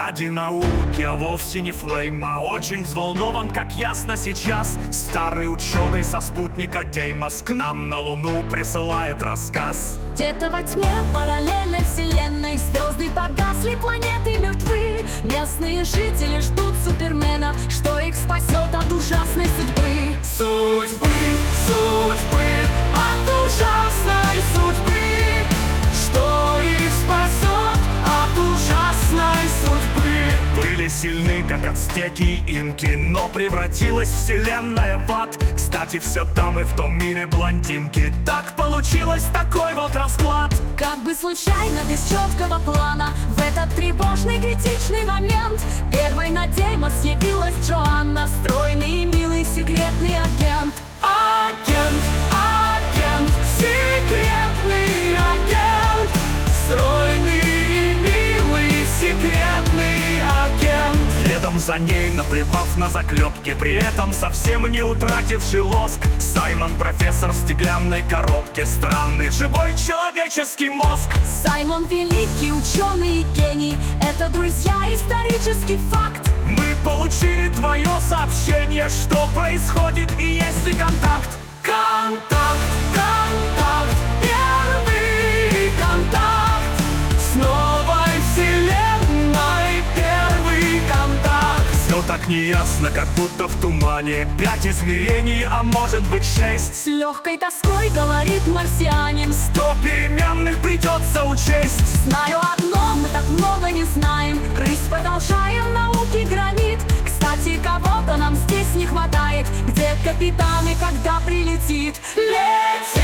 ради науки, а вовсе не флейма. Очень взволнован, как ясно сейчас. Старый ученый со спутника Деймос к нам на Луну присылает рассказ. Где-то во тьме параллельной вселенной звезды погасли, планеты мертвы. Местные жители ждут супермена, что их спасет от ужасной судьбы. Судьбы, судьбы, от ужасной судьбы, что их спасет от ужасной судьбы. Были сильны, как ацтеки и инки, но превратилась вселенная в ад. Кстати, все там и в том мире блондинки. Так получилось, такой вот расклад. Как бы случайно, без четкого плана, в этот тревожный критичный момент первой на Деймос явилась Джоанна, стройный и милый секретный агент. Агент, агент, секретный агент, стройный и милый секретный агент. Следом за ней, наплевав на заклепки, при этом совсем не утративший лоск, Саймон, профессор в стеклянной коробке, странный живой человеческий мозг. Саймон великий ученый и гений, это, друзья, исторический факт. Мы получили твое сообщение, что происходит и есть ли контакт. Контакт, контакт, первый контакт с новой вселенной, первый контакт. Все так неясно, как будто в тумане. 5 измерений, а может быть 6. С легкой тоской говорит марсианин: 100 переменных придется учесть. знаю одно, мы так много не знаем. Рысь, продолжаем науки гранит. Кстати, кого-то нам здесь не хватает. Где капитан и когда прилетит? Летит,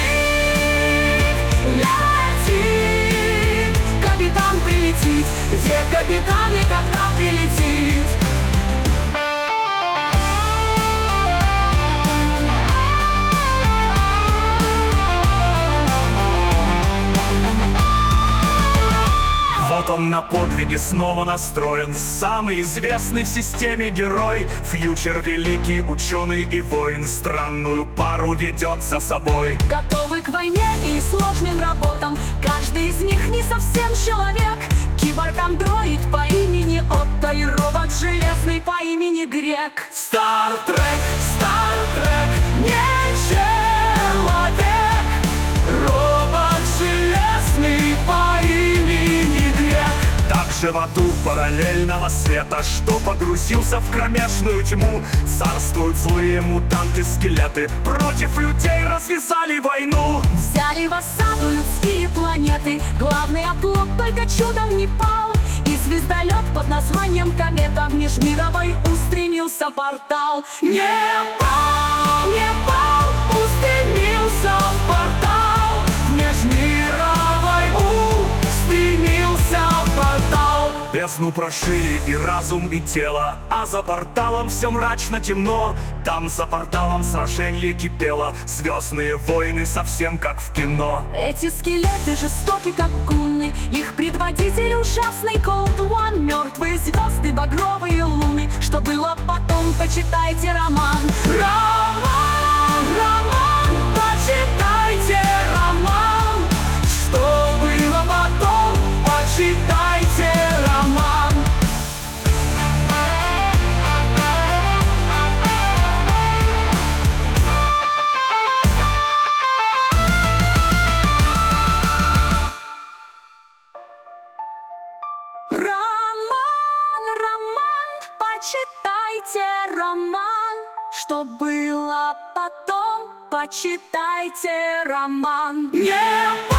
летит, капитан прилетит. Где капитан и когда прилетит? Вот он на подвиге снова настроен, самый известный в системе герой. Фьючер великий ученый и воин, странную пару ведет за собой. Готовы к войне и сложным работам, каждый из них не совсем человек. Киборг-андроид по имени Отто и робот железный по имени Грек. Стартрек, не человек, робот железный по имени Грек. Также в аду параллельного света, что погрузился в кромешную тьму, царствуют злые мутанты-скелеты, против людей развязали войну. Взяли в осаду людские планеты, главный оплот только чудом не пал. И звездолет под названием комета в межмировой устремился портал. Не пал, устремился в портал, в межмировой устремился в портал. Бездну прошили и разум, и тело, а за порталом все мрачно темно. Там за порталом сраженье кипело, звездные войны совсем как в кино. Эти скелеты жестоки, как гунны, их предводитель ужасный Cold One. Мертвые звезды, багровые луны, что было потом, почитайте роман. Роман, почитайте роман, что было потом, почитайте роман. Роман, почитайте роман, что было потом, почитайте роман. Не